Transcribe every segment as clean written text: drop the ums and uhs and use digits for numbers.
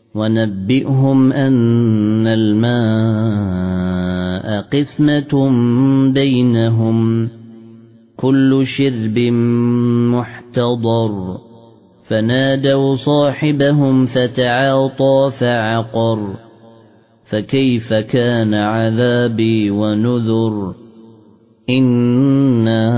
ونبئهم أن الماء قسمة بينهم كل شرب محتضر فنادوا صاحبهم فتعاطى فعقر فكيف كان عذابي ونذر إنا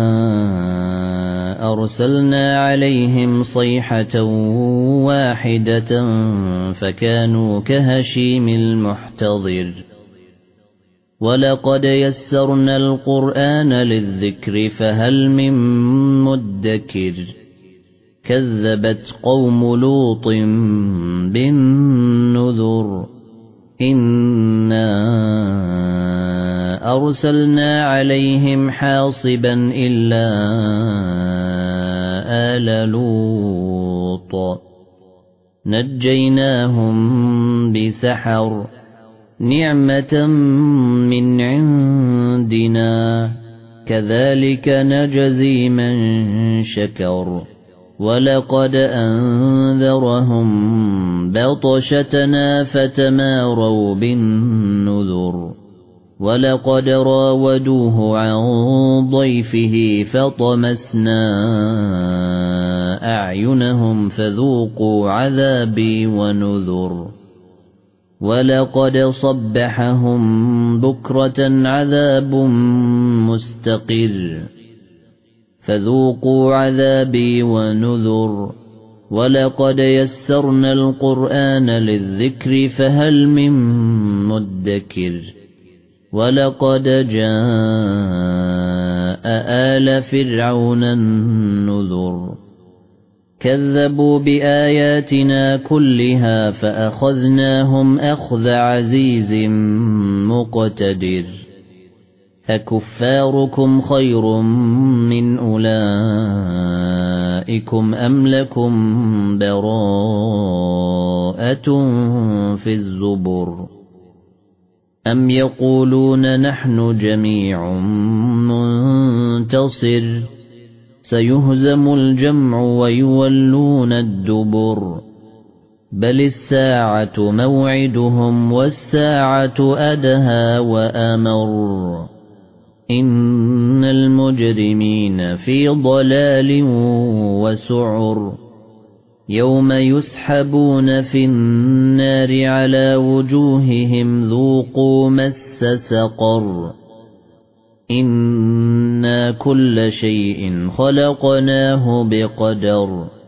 أرسلنا عليهم صيحة واحدة فكانوا كهشيم المحتضر ولقد يسرنا القرآن للذكر فهل من مدكر كذبت قوم لوط بالنذر إنا أرسلنا عليهم حاصبا إلا آل لوط نجيناهم بسحر نعمة من عندنا كذلك نجزي من شكر ولقد أنذرهم بطشتنا فتماروا بالنذر ولقد راودوه عن ضيفه فطمسنا أعينهم فذوقوا عذابي ونذر ولقد صبحهم بكرة عذاب مستقر فذوقوا عذابي ونذر ولقد يسرنا القرآن للذكر فهل من مدكر ولقد جاء آل فرعون النذر كذبوا بآياتنا كلها فأخذناهم أخذ عزيز مقتدر أكفاركم خير من أولئكم أم لكم براءة في الزبر أم يقولون نحن جميع منتصر سيهزم الجمع ويولون الدبر بل الساعة موعدهم والساعة أدهى وأمر إن المجرمين في ضلال وسعر يوم يسحبون في النار على وجوههم ذوقوا مس سقر إنا كل شيء خلقناه بقدر